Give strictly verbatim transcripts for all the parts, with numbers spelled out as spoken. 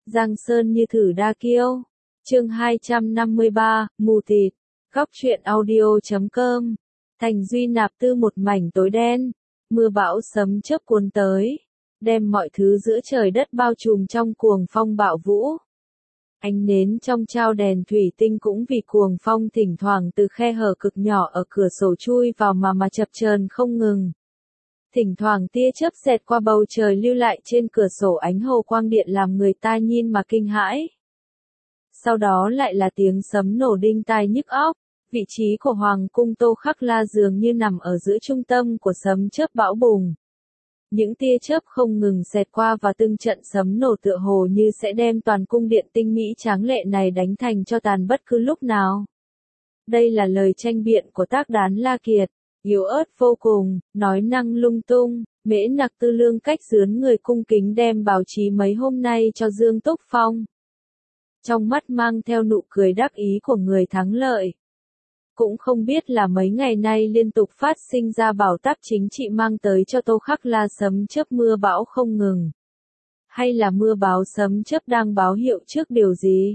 Giang Sơn như thử đa kiêu. Chương hai trăm năm mươi ba, mù tịt. Góc truyện audio chấm com. Thành Duy Nạp Tư một mảnh tối đen, mưa bão sấm chớp cuốn tới, đem mọi thứ giữa trời đất bao trùm trong cuồng phong bạo vũ. Ánh nến trong chao đèn thủy tinh cũng vì cuồng phong thỉnh thoảng từ khe hở cực nhỏ ở cửa sổ chui vào mà mà chập chờn không ngừng. Thỉnh thoảng tia chớp xẹt qua bầu trời lưu lại trên cửa sổ ánh hồ quang điện làm người ta nhìn mà kinh hãi. Sau đó lại là tiếng sấm nổ đinh tai nhức óc. Vị trí của Hoàng cung Tô Khắc La dường như nằm ở giữa trung tâm của sấm chớp bão bùng. Những tia chớp không ngừng xẹt qua và từng trận sấm nổ tựa hồ như sẽ đem toàn cung điện tinh mỹ tráng lệ này đánh thành cho tàn bất cứ lúc nào. Đây là lời tranh biện của Tác Đán La Kiệt, yếu ớt vô cùng, nói năng lung tung. Mễ Nặc Tư Lương Cách dướn người cung kính đem báo chí mấy hôm nay cho Dương Túc Phong. Trong mắt mang theo nụ cười đắc ý của người thắng lợi. Cũng không biết là mấy ngày nay liên tục phát sinh ra bảo táp chính trị mang tới cho Tô Khắc La sấm chớp mưa bão không ngừng. Hay là mưa báo sấm chớp đang báo hiệu trước điều gì?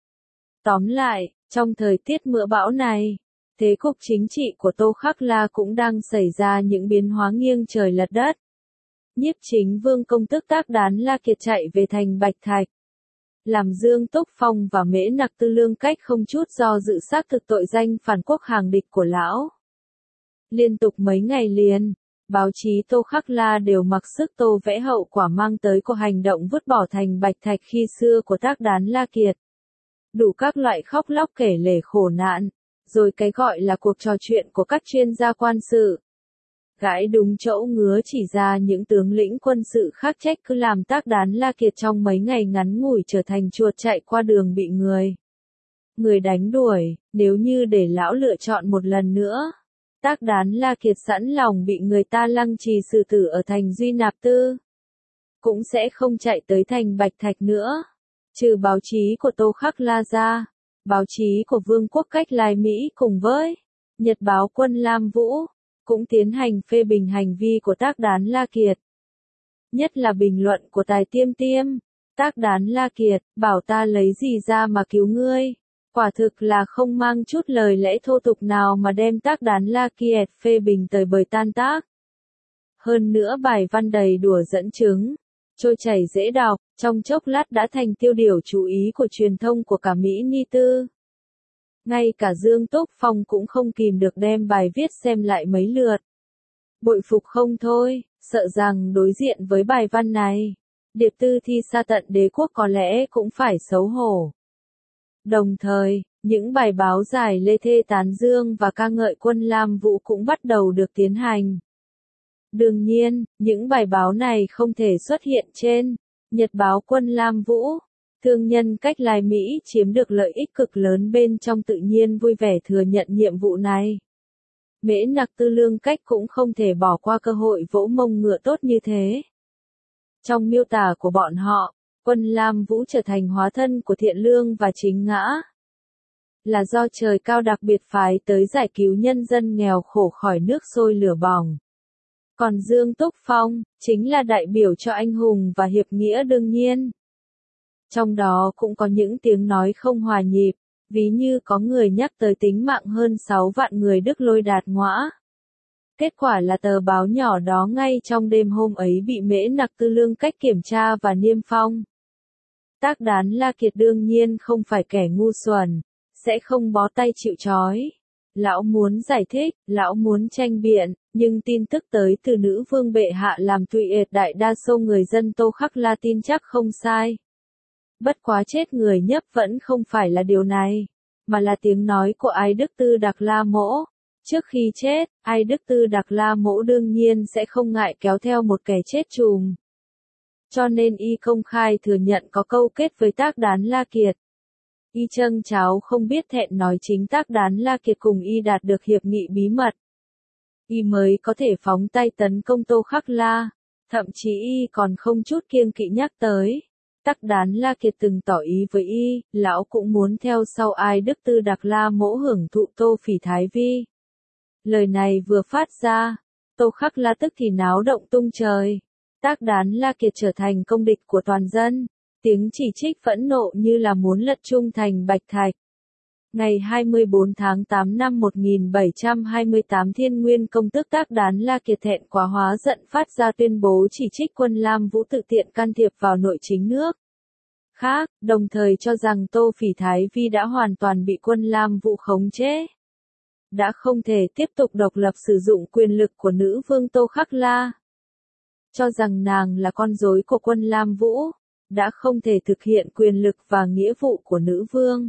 Tóm lại, trong thời tiết mưa bão này, thế cục chính trị của Tô Khắc La cũng đang xảy ra những biến hóa nghiêng trời lật đất. Nhiếp chính vương công tước Tác Đán La Kiệt chạy về thành Bạch Thạch. Làm Dương Túc Phong và Mễ Nặc Tư Lương Cách không chút do dự xác thực tội danh phản quốc hàng địch của lão. Liên tục mấy ngày liền, báo chí Tô Khắc La đều mặc sức tô vẽ hậu quả mang tới của hành động vứt bỏ thành Bạch Thạch khi xưa của Tác Đán La Kiệt. Đủ các loại khóc lóc kể lể khổ nạn, rồi cái gọi là cuộc trò chuyện của các chuyên gia quan sự. Gãi đúng chỗ ngứa chỉ ra những tướng lĩnh quân sự khác trách cứ làm Tác Đán La Kiệt trong mấy ngày ngắn ngủi trở thành chuột chạy qua đường bị người. Người đánh đuổi, nếu như để lão lựa chọn một lần nữa. Tác Đán La Kiệt sẵn lòng bị người ta lăng trì xử tử ở thành Duy Nạp Tư. Cũng sẽ không chạy tới thành Bạch Thạch nữa. Trừ báo chí của Tô Khắc La ra, báo chí của Vương quốc Cách Lai Mỹ cùng với Nhật báo Quân Lam Vũ cũng tiến hành phê bình hành vi của Tác Đán La Kiệt. Nhất là bình luận của Tài Tiêm Tiêm. Tác Đán La Kiệt, bảo ta lấy gì ra mà cứu ngươi. Quả thực là không mang chút lời lẽ thô tục nào mà đem Tác Đán La Kiệt phê bình tơi bời tan tác. Hơn nữa bài văn đầy đùa dẫn chứng, trôi chảy dễ đọc, trong chốc lát đã thành tiêu điểm chú ý của truyền thông của cả Mỹ Ni Tư. Ngay cả Dương Túc Phong cũng không kìm được đem bài viết xem lại mấy lượt. Bội phục không thôi, sợ rằng đối diện với bài văn này, Điệp Tư Thi xa tận đế quốc có lẽ cũng phải xấu hổ. Đồng thời, những bài báo giải lê thê tán dương và ca ngợi Quân Lam Vũ cũng bắt đầu được tiến hành. Đương nhiên, những bài báo này không thể xuất hiện trên Nhật báo Quân Lam Vũ. Thương nhân Cách Lai Mỹ chiếm được lợi ích cực lớn bên trong tự nhiên vui vẻ thừa nhận nhiệm vụ này. Mễ Nặc Tư Lương Cách cũng không thể bỏ qua cơ hội vỗ mông ngựa tốt như thế. Trong miêu tả của bọn họ, Quân Lam Vũ trở thành hóa thân của thiện lương và chính ngã. Là do trời cao đặc biệt phái tới giải cứu nhân dân nghèo khổ khỏi nước sôi lửa bỏng. Còn Dương Túc Phong, chính là đại biểu cho anh hùng và hiệp nghĩa đương nhiên. Trong đó cũng có những tiếng nói không hòa nhịp, ví như có người nhắc tới tính mạng hơn sáu vạn người Đức Lôi đạt ngõa. Kết quả là tờ báo nhỏ đó ngay trong đêm hôm ấy bị Mễ Nặc Tư Lương Cách kiểm tra và niêm phong. Tác Đán La Kiệt đương nhiên không phải kẻ ngu xuẩn, sẽ không bó tay chịu trói. Lão muốn giải thích, lão muốn tranh biện, nhưng tin tức tới từ nữ vương bệ hạ làm tùy ệt đại đa số người dân Tô Khắc La tin chắc không sai. Bất quá chết người nhấp vẫn không phải là điều này, mà là tiếng nói của Ái Đức Tư Đặc La Mỗ. Trước khi chết, Ái Đức Tư Đặc La Mỗ đương nhiên sẽ không ngại kéo theo một kẻ chết chùm. Cho nên y công khai thừa nhận có câu kết với Tác Đán La Kiệt. Y trâng cháo không biết thẹn nói chính Tác Đán La Kiệt cùng y đạt được hiệp nghị bí mật. Y mới có thể phóng tay tấn công Tô Khắc La, thậm chí y còn không chút kiêng kỵ nhắc tới. Tác Đán La Kiệt từng tỏ ý với y, lão cũng muốn theo sau Ái Đức Tư Đặc La Mỗ hưởng thụ Tô Phỉ Thái Vi. Lời này vừa phát ra, Tô Khắc La tức thì náo động tung trời. Tác Đán La Kiệt trở thành công địch của toàn dân. Tiếng chỉ trích phẫn nộ như là muốn lật Trung Thành Bạch Thạch. Ngày hai mươi bốn tháng tám năm một nghìn bảy trăm hai mươi tám Thiên Nguyên công tước Tác Đán La Kiệt thẹn quá hóa giận phát ra tuyên bố chỉ trích quân Lam Vũ tự tiện can thiệp vào nội chính nước khác, đồng thời cho rằng Tô Phỉ Thái Vi đã hoàn toàn bị quân Lam Vũ khống chế. Đã không thể tiếp tục độc lập sử dụng quyền lực của nữ vương Tô Khắc La. Cho rằng nàng là con rối của quân Lam Vũ, đã không thể thực hiện quyền lực và nghĩa vụ của nữ vương.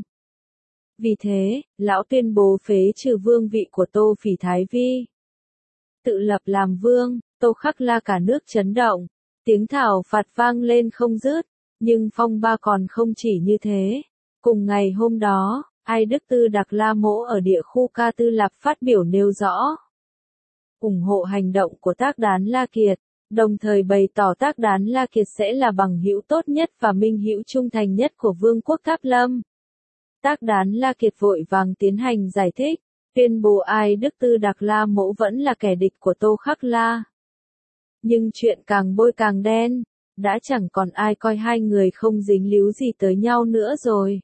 Vì thế, lão tuyên bố phế trừ vương vị của Tô Phỉ Thái Vi. Tự lập làm vương, Tô Khắc La cả nước chấn động, tiếng thảo phạt vang lên không dứt, nhưng phong ba còn không chỉ như thế. Cùng ngày hôm đó, Ai Đức Tư Đặc La Mỗ ở địa khu Ca Tư Lạp phát biểu nêu rõ ủng hộ hành động của Tác Đán La Kiệt, đồng thời bày tỏ Tác Đán La Kiệt sẽ là bằng hữu tốt nhất và minh hữu trung thành nhất của Vương quốc Tháp Lâm. Tác Đán La Kiệt vội vàng tiến hành giải thích, tuyên bố Ai Đức Tư Đặc La Mỗ vẫn là kẻ địch của Tô Khắc La. Nhưng chuyện càng bôi càng đen, đã chẳng còn ai coi hai người không dính líu gì tới nhau nữa rồi.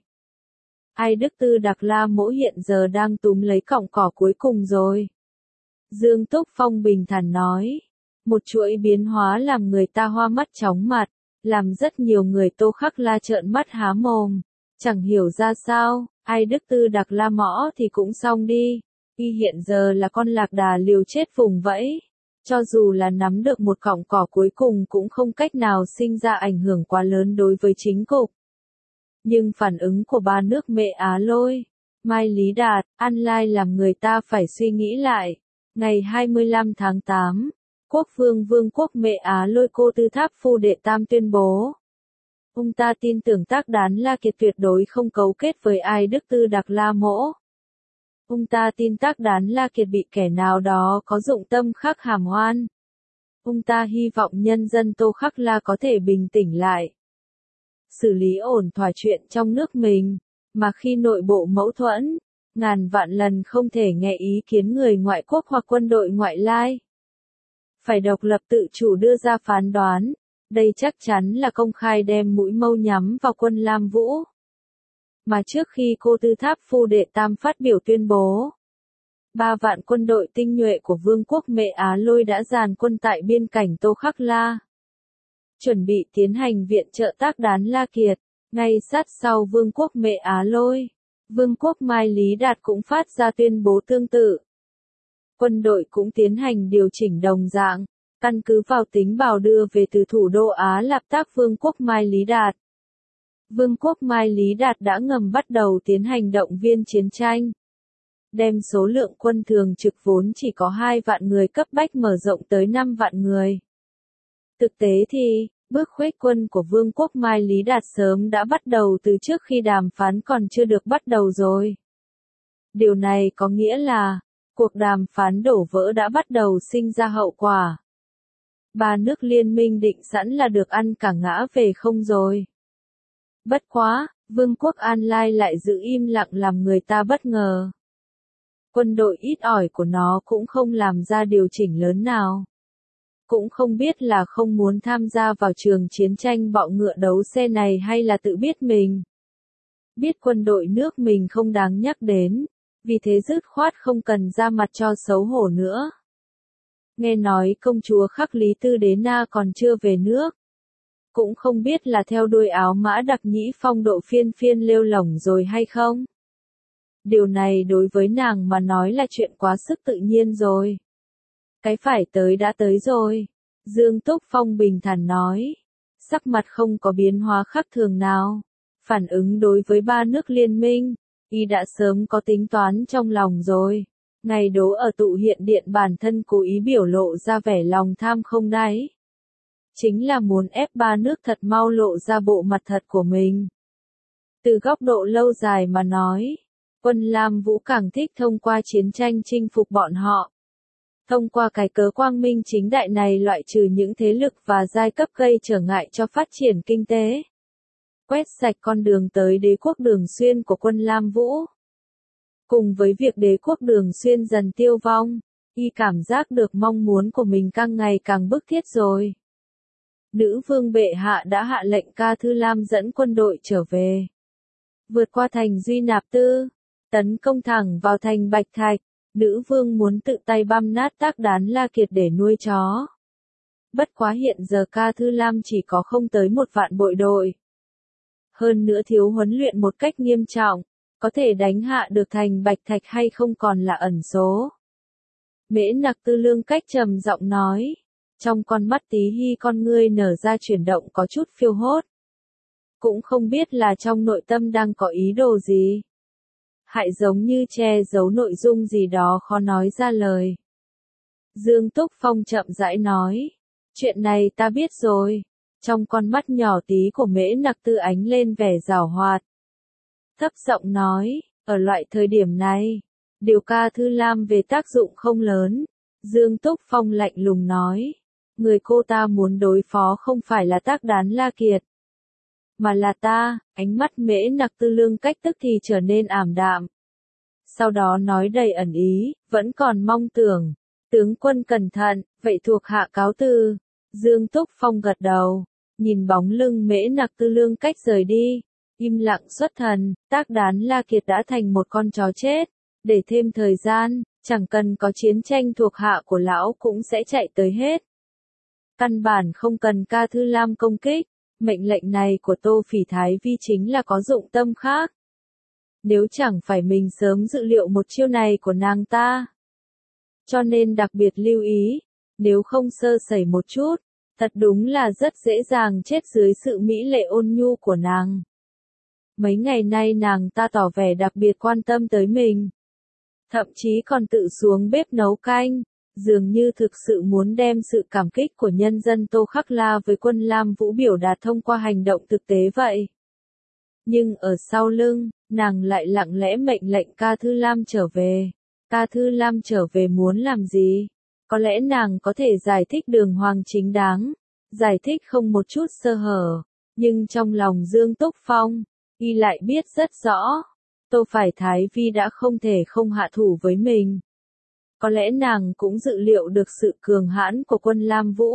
Ai Đức Tư Đặc La Mỗ hiện giờ đang túm lấy cọng cỏ cuối cùng rồi. Dương Túc Phong bình thản nói, một chuỗi biến hóa làm người ta hoa mắt chóng mặt, làm rất nhiều người Tô Khắc La trợn mắt há mồm, chẳng hiểu ra sao, Ai Đức Tư Đặc La Mõ thì cũng xong đi, y hiện giờ là con lạc đà liều chết vùng vẫy, cho dù là nắm được một cọng cỏ cuối cùng cũng không cách nào sinh ra ảnh hưởng quá lớn đối với chính cục. Nhưng phản ứng của ba nước Mễ Á Lôi, Mai Lý Đạt, An Lai làm người ta phải suy nghĩ lại. Ngày hai mươi lăm tháng tám, Quốc vương Vương quốc Mễ Á Lôi Cô Tư Tháp Phu Đệ Tam tuyên bố. Ông ta tin tưởng Tác Đán La Kiệt tuyệt đối không cấu kết với Ai Đức Tư Đặc La Mỗ. Ông ta tin Tác Đán La Kiệt bị kẻ nào đó có dụng tâm khắc hàm oan. Ông ta hy vọng nhân dân Tô Khắc La có thể bình tĩnh lại, xử lý ổn thỏa chuyện trong nước mình, mà khi nội bộ mâu thuẫn, ngàn vạn lần không thể nghe ý kiến người ngoại quốc hoặc quân đội ngoại lai. Phải độc lập tự chủ đưa ra phán đoán, đây chắc chắn là công khai đem mũi mâu nhắm vào quân Lam Vũ. Mà trước khi Cô Tư Tháp Phu Đệ Tam phát biểu tuyên bố, ba vạn quân đội tinh nhuệ của Vương quốc Mễ Á Lôi đã dàn quân tại biên cảnh Tô Khắc La, chuẩn bị tiến hành viện trợ Tác Đán La Kiệt. Ngay sát sau Vương quốc Mễ Á Lôi, Vương quốc Mai Lý Đạt cũng phát ra tuyên bố tương tự. Quân đội cũng tiến hành điều chỉnh đồng dạng, căn cứ vào tính bào đưa về từ thủ đô Á Lạp Tác Vương quốc Mai Lý Đạt. Vương quốc Mai Lý Đạt đã ngầm bắt đầu tiến hành động viên chiến tranh, đem số lượng quân thường trực vốn chỉ có hai vạn người cấp bách mở rộng tới năm vạn người. Thực tế thì, bước khuếch quân của Vương quốc Mai Lý Đạt sớm đã bắt đầu từ trước khi đàm phán còn chưa được bắt đầu rồi. Điều này có nghĩa là, cuộc đàm phán đổ vỡ đã bắt đầu sinh ra hậu quả. Ba nước liên minh định sẵn là được ăn cả ngã về không rồi. Bất quá, Vương quốc An Lai lại giữ im lặng làm người ta bất ngờ. Quân đội ít ỏi của nó cũng không làm ra điều chỉnh lớn nào. Cũng không biết là không muốn tham gia vào trường chiến tranh bọ ngựa đấu xe này hay là tự biết mình. Biết quân đội nước mình không đáng nhắc đến, vì thế dứt khoát không cần ra mặt cho xấu hổ nữa. Nghe nói công chúa Khắc Lý Tư Đế Na còn chưa về nước. Cũng không biết là theo đuôi áo mã đặc nhĩ phong độ phiên phiên lêu lỏng rồi hay không. Điều này đối với nàng mà nói là chuyện quá sức tự nhiên rồi. Cái phải tới đã tới rồi. Dương Túc Phong bình thản nói. Sắc mặt không có biến hóa khác thường nào. Phản ứng đối với ba nước liên minh, y đã sớm có tính toán trong lòng rồi. Ngày đố ở tụ hiện điện bản thân cố ý biểu lộ ra vẻ lòng tham không đáy. Chính là muốn ép ba nước thật mau lộ ra bộ mặt thật của mình. Từ góc độ lâu dài mà nói, quân Lam Vũ càng thích thông qua chiến tranh chinh phục bọn họ. Thông qua cái cớ quang minh chính đại này loại trừ những thế lực và giai cấp gây trở ngại cho phát triển kinh tế. Quét sạch con đường tới đế quốc Đường Xuyên của quân Lam Vũ. Cùng với việc đế quốc Đường Xuyên dần tiêu vong, y cảm giác được mong muốn của mình càng ngày càng bức thiết rồi. Nữ vương bệ hạ đã hạ lệnh Ca Thư Lam dẫn quân đội trở về. Vượt qua thành Duy Nạp Tư, tấn công thẳng vào thành Bạch Thạch, nữ vương muốn tự tay băm nát Tác Đán La Kiệt để nuôi chó. Bất quá hiện giờ Ca Thư Lam chỉ có không tới một vạn bộ đội. Hơn nữa thiếu huấn luyện một cách nghiêm trọng, có thể đánh hạ được thành Bạch Thạch hay không còn là ẩn số. Mễ Nặc Tư Lương Cách trầm giọng nói, trong con mắt Tí Hy con ngươi nở ra chuyển động có chút phiêu hốt. Cũng không biết là trong nội tâm đang có ý đồ gì. Hại giống như che giấu nội dung gì đó khó nói ra lời. Dương Túc Phong chậm rãi nói, chuyện này ta biết rồi. Trong con mắt nhỏ tí của Mễ Nặc Tư ánh lên vẻ giảo hoạt. Thấp giọng nói, ở loại thời điểm này, điều Ca Thư Lam về tác dụng không lớn. Dương Túc Phong lạnh lùng nói, người cô ta muốn đối phó không phải là Tác Đán La Kiệt, mà là ta. Ánh mắt Mễ Nặc Tư Lương Cách tức thì trở nên ảm đạm. Sau đó nói đầy ẩn ý, vẫn còn mong tưởng. Tướng quân cẩn thận, vậy thuộc hạ cáo từ. Dương Túc Phong gật đầu, nhìn bóng lưng Mễ Nặc Tư Lương Cách rời đi, im lặng xuất thần. Tác Đán La Kiệt đã thành một con chó chết, để thêm thời gian, chẳng cần có chiến tranh thuộc hạ của lão cũng sẽ chạy tới hết. Căn bản không cần Ca Thư Lam công kích, mệnh lệnh này của Tô Phỉ Thái Vi chính là có dụng tâm khác. Nếu chẳng phải mình sớm dự liệu một chiêu này của nàng ta, cho nên đặc biệt lưu ý, nếu không sơ sẩy một chút, thật đúng là rất dễ dàng chết dưới sự mỹ lệ ôn nhu của nàng. Mấy ngày nay nàng ta tỏ vẻ đặc biệt quan tâm tới mình, thậm chí còn tự xuống bếp nấu canh, dường như thực sự muốn đem sự cảm kích của nhân dân Tô Khắc La với quân Lam Vũ biểu đạt thông qua hành động thực tế vậy. Nhưng ở sau lưng, nàng lại lặng lẽ mệnh lệnh Ca Thư Lam trở về. Ca Thư Lam trở về muốn làm gì? Có lẽ nàng có thể giải thích đường hoàng chính đáng, giải thích không một chút sơ hở, nhưng trong lòng Dương Túc Phong, y lại biết rất rõ, Tô Phải Thái Vi đã không thể không hạ thủ với mình. Có lẽ nàng cũng dự liệu được sự cường hãn của quân Lam Vũ,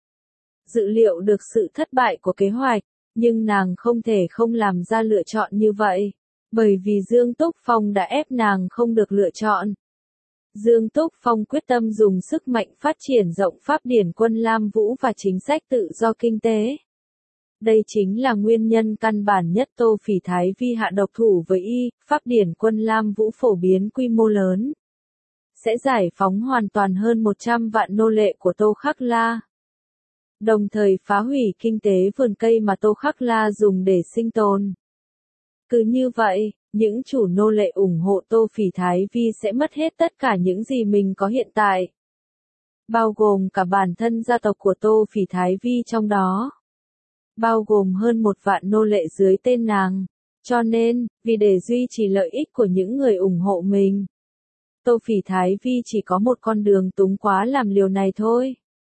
dự liệu được sự thất bại của kế hoạch, nhưng nàng không thể không làm ra lựa chọn như vậy, bởi vì Dương Túc Phong đã ép nàng không được lựa chọn. Dương Túc Phong quyết tâm dùng sức mạnh phát triển rộng pháp điển quân Lam Vũ và chính sách tự do kinh tế. Đây chính là nguyên nhân căn bản nhất Tô Phỉ Thái Vi hạ độc thủ với y. Pháp điển quân Lam Vũ phổ biến quy mô lớn, sẽ giải phóng hoàn toàn hơn một trăm vạn nô lệ của Tô Khắc La, đồng thời phá hủy kinh tế vườn cây mà Tô Khắc La dùng để sinh tồn. Cứ như vậy, những chủ nô lệ ủng hộ Tô Phỉ Thái Vi sẽ mất hết tất cả những gì mình có hiện tại, bao gồm cả bản thân gia tộc của Tô Phỉ Thái Vi trong đó, bao gồm hơn một vạn nô lệ dưới tên nàng. Cho nên, vì để duy trì lợi ích của những người ủng hộ mình, Tô Phỉ Thái Vi chỉ có một con đường túng quá làm liều này thôi.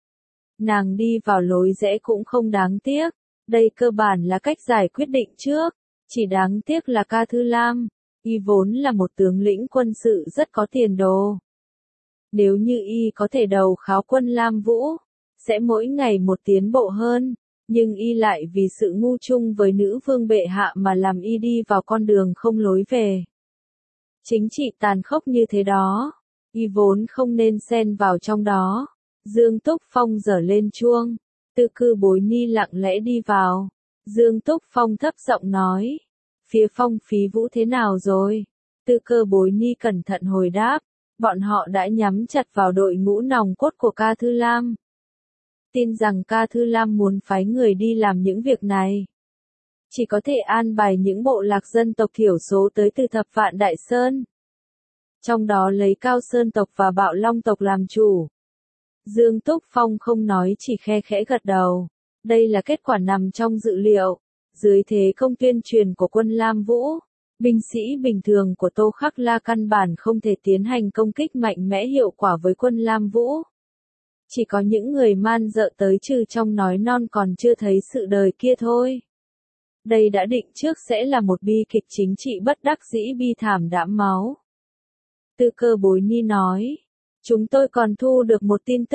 Nàng đi vào lối rẽ cũng không đáng tiếc, đây cơ bản là cách giải quyết định trước, chỉ đáng tiếc là Ca Thư Lam, y vốn là một tướng lĩnh quân sự rất có tiền đồ. Nếu như y có thể đầu kháo quân Lam Vũ, sẽ mỗi ngày một tiến bộ hơn, nhưng y lại vì sự ngu chung với nữ vương bệ hạ mà làm y đi vào con đường không lối về. Chính trị tàn khốc như thế đó, y vốn không nên xen vào trong đó. Dương Túc Phong giở lên chuông, Tư Cư Bối Ni lặng lẽ đi vào. Dương Túc Phong thấp giọng nói, phía Phong Phí Vũ thế nào rồi? Tư Cơ Bối Ni cẩn thận hồi đáp, bọn họ đã nhắm chặt vào đội ngũ nòng cốt của Ca Thư Lam. Tin rằng Ca Thư Lam muốn phái người đi làm những việc này, chỉ có thể an bài những bộ lạc dân tộc thiểu số tới từ Thập Vạn Đại Sơn, trong đó lấy Cao Sơn tộc và Bạo Long tộc làm chủ. Dương Túc Phong không nói, chỉ khe khẽ gật đầu. Đây là kết quả nằm trong dự liệu. Dưới thế công tuyên truyền của quân Lam Vũ, binh sĩ bình thường của Tô Khắc La căn bản không thể tiến hành công kích mạnh mẽ hiệu quả với quân Lam Vũ. Chỉ có những người man dợ tới trừ trong nói non còn chưa thấy sự đời kia thôi. Đây đã định trước sẽ là một bi kịch chính trị bất đắc dĩ bi thảm đẫm máu. Tư Cơ Bối Ni nói, chúng tôi còn thu được một tin tức,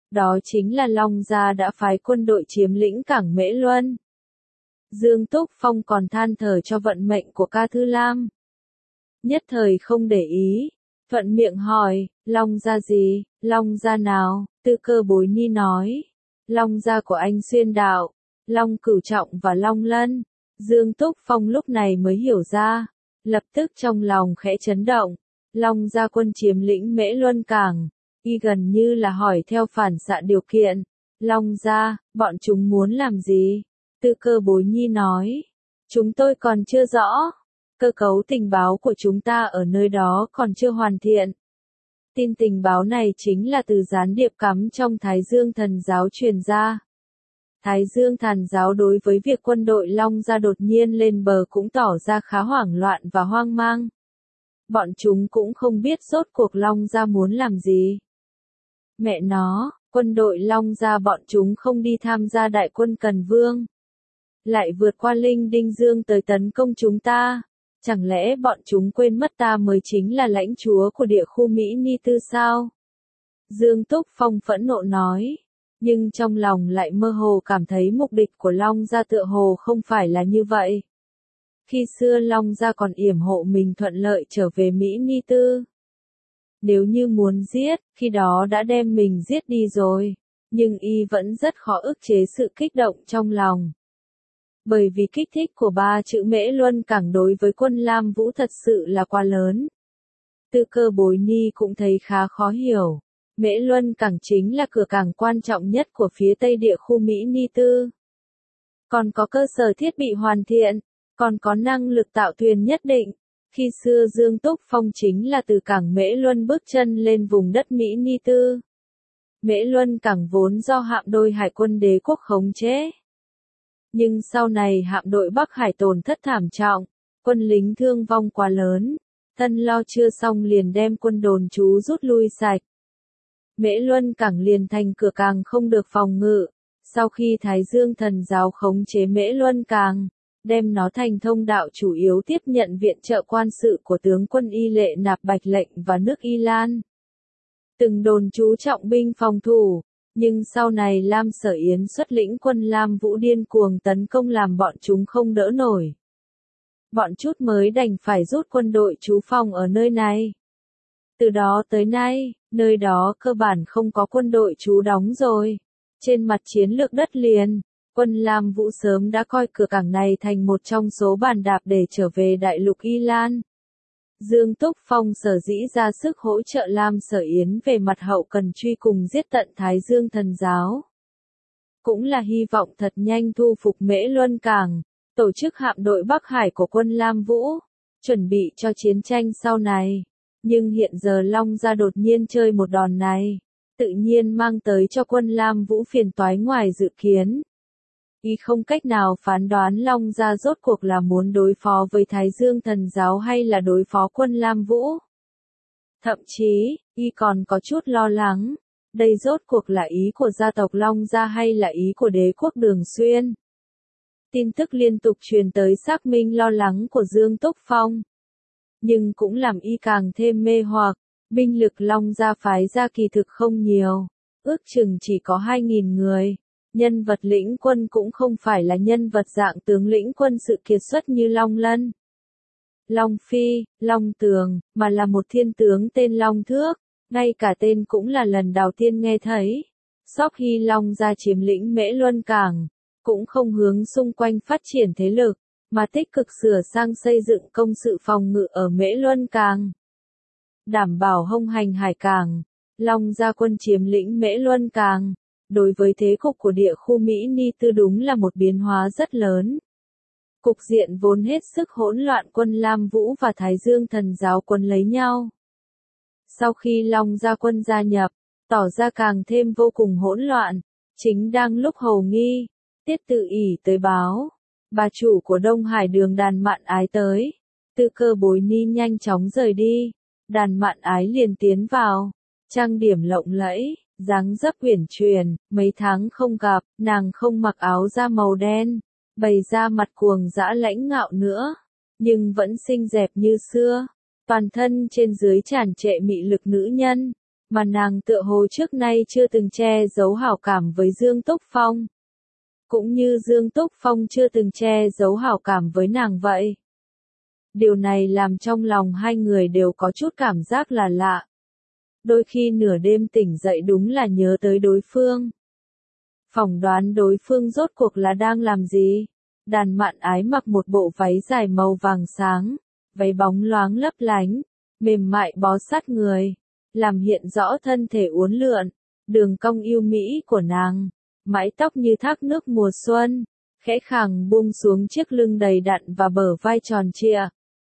đó chính là Long Gia đã phái quân đội chiếm lĩnh cảng Mễ Luân. Dương Túc Phong còn than thở cho vận mệnh của Ca Thư Lam. Nhất thời không để ý, thuận miệng hỏi, Long Gia gì, Long Gia nào, Tư Cơ Bối Nhi nói, Long Gia của anh Xuyên Đạo, Long Cửu Trọng và Long Lân. Dương Túc Phong lúc này mới hiểu ra, lập tức trong lòng khẽ chấn động, Long Gia quân chiếm lĩnh Mễ Luân cảng, y gần như là hỏi theo phản xạ điều kiện, Long Gia, bọn chúng muốn làm gì? Tư Cơ Bối Nhi nói, chúng tôi còn chưa rõ, cơ cấu tình báo của chúng ta ở nơi đó còn chưa hoàn thiện. Tin tình báo này chính là từ gián điệp cắm trong Thái Dương Thần Giáo truyền ra. Thái Dương Thần Giáo đối với việc quân đội Long Gia đột nhiên lên bờ cũng tỏ ra khá hoảng loạn và hoang mang. Bọn chúng cũng không biết rốt cuộc Long Gia muốn làm gì. Mẹ nó, quân đội Long Gia bọn chúng không đi tham gia đại quân Cần Vương. Lại vượt qua Linh Đinh Dương tới tấn công chúng ta. Chẳng lẽ bọn chúng quên mất ta mới chính là lãnh chúa của địa khu Mỹ Ni Tư sao? Dương Túc Phong phẫn nộ nói. Nhưng trong lòng lại mơ hồ cảm thấy mục đích của Long Gia tựa hồ không phải là như vậy. Khi xưa Long Gia còn yểm hộ mình thuận lợi trở về Mỹ Ni Tư. Nếu như muốn giết, khi đó đã đem mình giết đi rồi. Nhưng y vẫn rất khó ức chế sự kích động trong lòng. Bởi vì kích thích của ba chữ Mễ Luân cảng đối với quân Lam Vũ thật sự là quá lớn. Tư Cơ Bối Nhi cũng thấy khá khó hiểu. Mễ Luân cảng chính là cửa cảng quan trọng nhất của phía tây địa khu Mỹ Ni Tư. Còn có cơ sở thiết bị hoàn thiện, còn có năng lực tạo thuyền nhất định. Khi xưa Dương Túc Phong chính là từ cảng Mễ Luân bước chân lên vùng đất Mỹ Ni Tư. Mễ Luân cảng vốn do hạm đội hải quân đế quốc khống chế. Nhưng sau này hạm đội Bắc Hải tổn thất thảm trọng, quân lính thương vong quá lớn, Tân lo chưa xong liền đem quân đồn trú rút lui sạch. Mễ Luân cảng liền thành cửa cảng không được phòng ngự, sau khi Thái Dương Thần Giáo khống chế Mễ Luân cảng, đem nó thành thông đạo chủ yếu tiếp nhận viện trợ quan sự của tướng quân Y Lệ Nạp Bạch Lệnh và nước Y Lan. Từng đồn trú trọng binh phòng thủ. Nhưng sau này Lam Sở Yến xuất lĩnh quân Lam Vũ điên cuồng tấn công làm bọn chúng không đỡ nổi. Bọn chút mới đành phải rút quân đội trú phòng ở nơi này. Từ đó tới nay, nơi đó cơ bản không có quân đội trú đóng rồi. Trên mặt chiến lược đất liền, quân Lam Vũ sớm đã coi cửa cảng này thành một trong số bàn đạp để trở về đại lục Y Lan. Dương Túc Phong sở dĩ ra sức hỗ trợ Lam Sở Yến về mặt hậu cần truy cùng giết tận Thái Dương Thần Giáo. Cũng là hy vọng thật nhanh thu phục Mễ Luân cảng, tổ chức hạm đội Bắc Hải của quân Lam Vũ, chuẩn bị cho chiến tranh sau này. Nhưng hiện giờ Long Gia đột nhiên chơi một đòn này, tự nhiên mang tới cho quân Lam Vũ phiền toái ngoài dự kiến. Y không cách nào phán đoán Long Gia rốt cuộc là muốn đối phó với Thái Dương Thần Giáo hay là đối phó quân Lam Vũ. Thậm chí, Y còn có chút lo lắng, đây rốt cuộc là ý của gia tộc Long Gia hay là ý của đế quốc Đường Xuyên. Tin tức liên tục truyền tới xác minh lo lắng của Dương Túc Phong. Nhưng cũng làm Y càng thêm mê hoặc, binh lực Long Gia phái ra kỳ thực không nhiều, ước chừng chỉ có hai nghìn người. Nhân vật lĩnh quân cũng không phải là nhân vật dạng tướng lĩnh quân sự kiệt xuất như Long Lân, Long Phi, Long Tường, mà là một thiên tướng tên Long Thước, ngay cả tên cũng là lần đầu tiên nghe thấy. Sau khi Long Gia chiếm lĩnh Mễ Luân cảng, cũng không hướng xung quanh phát triển thế lực, mà tích cực sửa sang xây dựng công sự phòng ngự ở Mễ Luân cảng. Đảm bảo hông hành hải cảng, Long Gia quân chiếm lĩnh Mễ Luân cảng. Đối với thế cục của địa khu Mỹ Ni Tư đúng là một biến hóa rất lớn. Cục diện vốn hết sức hỗn loạn quân Lam Vũ và Thái Dương Thần Giáo quân lấy nhau. Sau khi Long Gia quân gia nhập, tỏ ra càng thêm vô cùng hỗn loạn. Chính đang lúc hầu nghi, Tiết Tự ỷ tới báo, bà chủ của Đông Hải Đường Đàn Mạn Ái tới. Tư Cơ Bối Nhi nhanh chóng rời đi, Đàn Mạn Ái liền tiến vào, trang điểm lộng lẫy. Dáng dấp uyển chuyển, mấy tháng không gặp, nàng không mặc áo da màu đen, bày ra mặt cuồng dã lãnh ngạo nữa, nhưng vẫn xinh đẹp như xưa, toàn thân trên dưới tràn trệ mị lực nữ nhân, mà nàng tựa hồ trước nay chưa từng che giấu hảo cảm với Dương Túc Phong. Cũng như Dương Túc Phong chưa từng che giấu hảo cảm với nàng vậy. Điều này làm trong lòng hai người đều có chút cảm giác là lạ. Đôi khi nửa đêm tỉnh dậy đúng là nhớ tới đối phương. Phỏng đoán đối phương rốt cuộc là đang làm gì? Đàn Mạn Ái mặc một bộ váy dài màu vàng sáng, váy bóng loáng lấp lánh, mềm mại bó sát người, làm hiện rõ thân thể uốn lượn, đường cong yêu mỹ của nàng, mái tóc như thác nước mùa xuân, khẽ khàng buông xuống chiếc lưng đầy đặn và bờ vai tròn trịa.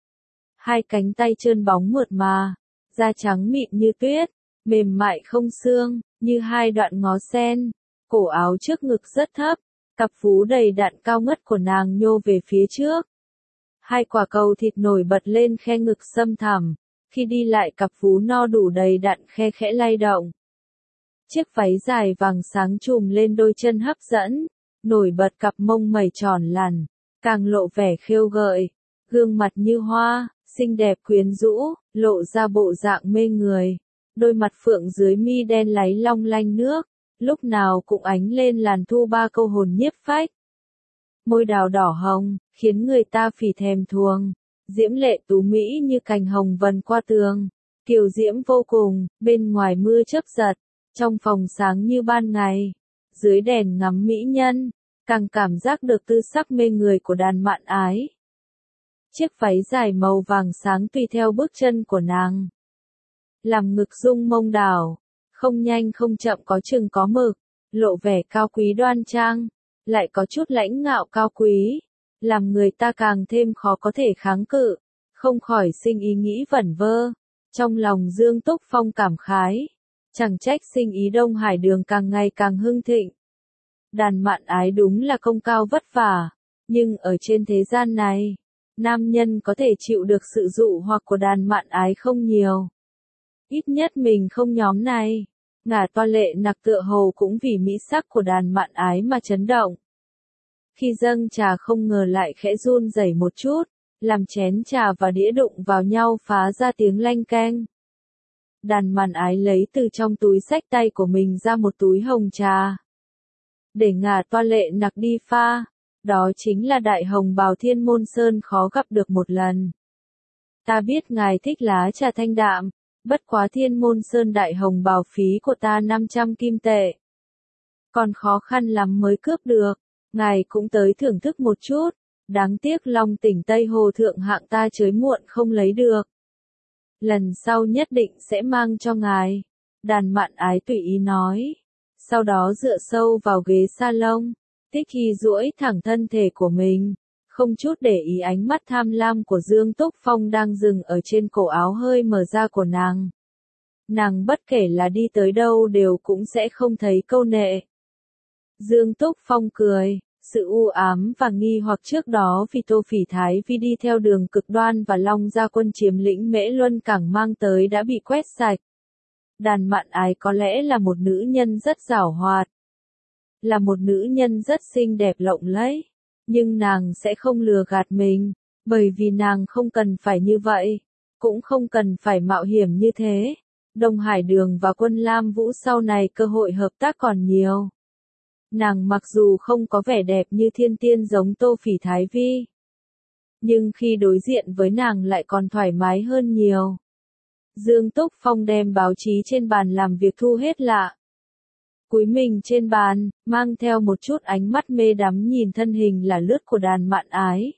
Hai cánh tay trơn bóng mượt mà, da trắng mịn như tuyết, mềm mại không xương, như hai đoạn ngó sen, cổ áo trước ngực rất thấp, cặp vú đầy đặn cao ngất của nàng nhô về phía trước. Hai quả cầu thịt nổi bật lên khe ngực sâm thẳm, khi đi lại cặp vú no đủ đầy đặn khe khẽ lay động. Chiếc váy dài vàng sáng trùm lên đôi chân hấp dẫn, nổi bật cặp mông mẩy tròn lằn, càng lộ vẻ khêu gợi, gương mặt như hoa, xinh đẹp quyến rũ, lộ ra bộ dạng mê người. Đôi mặt phượng dưới mi đen láy long lanh nước, lúc nào cũng ánh lên làn thu ba câu hồn nhiếp phách. Môi đào đỏ hồng, khiến người ta phì thèm thuồng, diễm lệ tú mỹ như cành hồng vần qua tường, kiều diễm vô cùng, bên ngoài mưa chớp giật, trong phòng sáng như ban ngày, dưới đèn ngắm mỹ nhân, càng cảm giác được tư sắc mê người của Đàn Mạn Ái. Chiếc váy dài màu vàng sáng tùy theo bước chân của nàng, làm ngực rung mông đảo, không nhanh không chậm có chừng có mực, lộ vẻ cao quý đoan trang, lại có chút lãnh ngạo cao quý, làm người ta càng thêm khó có thể kháng cự, không khỏi sinh ý nghĩ vẩn vơ. Trong lòng Dương Túc Phong cảm khái, chẳng trách sinh ý Đông Hải Đường càng ngày càng hưng thịnh. Đàn Mạn Ái đúng là công cao vất vả, nhưng ở trên thế gian này, nam nhân có thể chịu được sự dụ hoặc của Đàn Mạn Ái không nhiều. Ít nhất mình không nhóm này. Ngả Toa Lệ Nặc tựa hồ cũng vì mỹ sắc của Đàn Mạn Ái mà chấn động. Khi dâng trà không ngờ lại khẽ run rẩy một chút, làm chén trà và đĩa đụng vào nhau phá ra tiếng lanh keng. Đàn Mạn Ái lấy từ trong túi xách tay của mình ra một túi hồng trà, để Ngả Toa Lệ Nặc đi pha. Đó chính là đại hồng bào Thiên Môn Sơn khó gặp được một lần. Ta biết ngài thích lá trà thanh đạm, bất quá Thiên Môn Sơn đại hồng bào phí của ta năm trăm kim tệ. Còn khó khăn lắm mới cướp được, ngài cũng tới thưởng thức một chút, đáng tiếc Long Tỉnh Tây Hồ thượng hạng ta chới muộn không lấy được. Lần sau nhất định sẽ mang cho ngài. Đàn Mạn Ái tùy ý nói, sau đó dựa sâu vào ghế salon, tích khi duỗi thẳng thân thể của mình, không chút để ý ánh mắt tham lam của Dương Túc Phong đang dừng ở trên cổ áo hơi mở ra của nàng. Nàng bất kể là đi tới đâu đều cũng sẽ không thấy câu nệ. Dương Túc Phong cười, sự u ám và nghi hoặc trước đó vì Tô Phỉ Thái Vi đi theo đường cực đoan và Long Gia Quân chiếm lĩnh Mễ Luân Cảng mang tới đã bị quét sạch. Đàn Mạn Ái có lẽ là một nữ nhân rất giảo hoạt, là một nữ nhân rất xinh đẹp lộng lẫy, nhưng nàng sẽ không lừa gạt mình, bởi vì nàng không cần phải như vậy, cũng không cần phải mạo hiểm như thế. Đông Hải Đường và Quân Lam Vũ sau này cơ hội hợp tác còn nhiều. Nàng mặc dù không có vẻ đẹp như thiên tiên giống Tô Phỉ Thái Vi, nhưng khi đối diện với nàng lại còn thoải mái hơn nhiều. Dương Túc Phong đem báo chí trên bàn làm việc thu hết lại, cúi mình trên bàn, mang theo một chút ánh mắt mê đắm nhìn thân hình là lướt của Đàn Mạn Ái.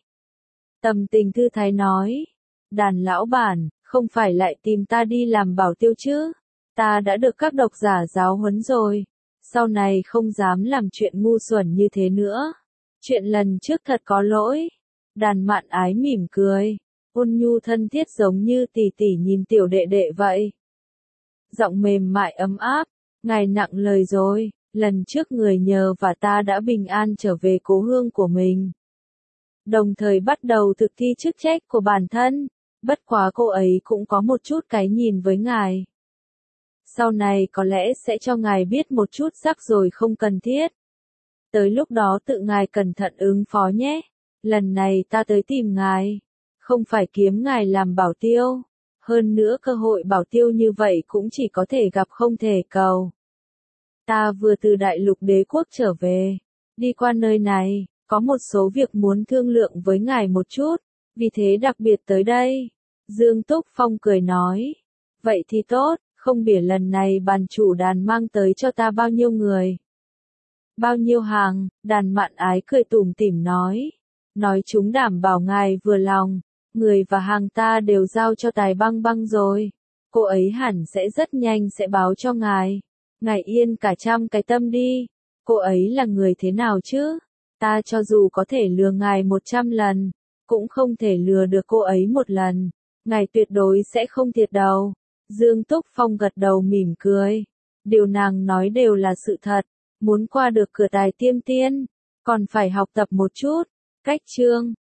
Tâm tình thư thái nói, Đàn lão bản, không phải lại tìm ta đi làm bảo tiêu chứ? Ta đã được các độc giả giáo huấn rồi, sau này không dám làm chuyện ngu xuẩn như thế nữa. Chuyện lần trước thật có lỗi. Đàn Mạn Ái mỉm cười, ôn nhu thân thiết giống như tỷ tỷ nhìn tiểu đệ đệ vậy. Giọng mềm mại ấm áp, ngài nặng lời rồi, lần trước người nhờ và ta đã bình an trở về cố hương của mình. Đồng thời bắt đầu thực thi chức trách của bản thân, bất quá cô ấy cũng có một chút cái nhìn với ngài. Sau này có lẽ sẽ cho ngài biết một chút rắc rồi không cần thiết. Tới lúc đó tự ngài cẩn thận ứng phó nhé. Lần này ta tới tìm ngài, không phải kiếm ngài làm bảo tiêu. Hơn nữa cơ hội bảo tiêu như vậy cũng chỉ có thể gặp không thể cầu. Ta vừa từ đại lục đế quốc trở về, đi qua nơi này, có một số việc muốn thương lượng với ngài một chút, vì thế đặc biệt tới đây. Dương Túc Phong cười nói, vậy thì tốt, không biết lần này bàn chủ đàn mang tới cho ta bao nhiêu người. Bao nhiêu hàng, đàn mạn ái cười tủm tỉm nói, nói chúng đảm bảo ngài vừa lòng, người và hàng ta đều giao cho Tài Băng Băng rồi, cô ấy hẳn sẽ rất nhanh sẽ báo cho ngài. Ngài yên cả trăm cái tâm đi, cô ấy là người thế nào chứ? Ta cho dù có thể lừa ngài một trăm lần, cũng không thể lừa được cô ấy một lần, ngài tuyệt đối sẽ không thiệt đầu. Dương Túc Phong gật đầu mỉm cười, điều nàng nói đều là sự thật, muốn qua được cửa tài tiêm tiên, còn phải học tập một chút. Cách chương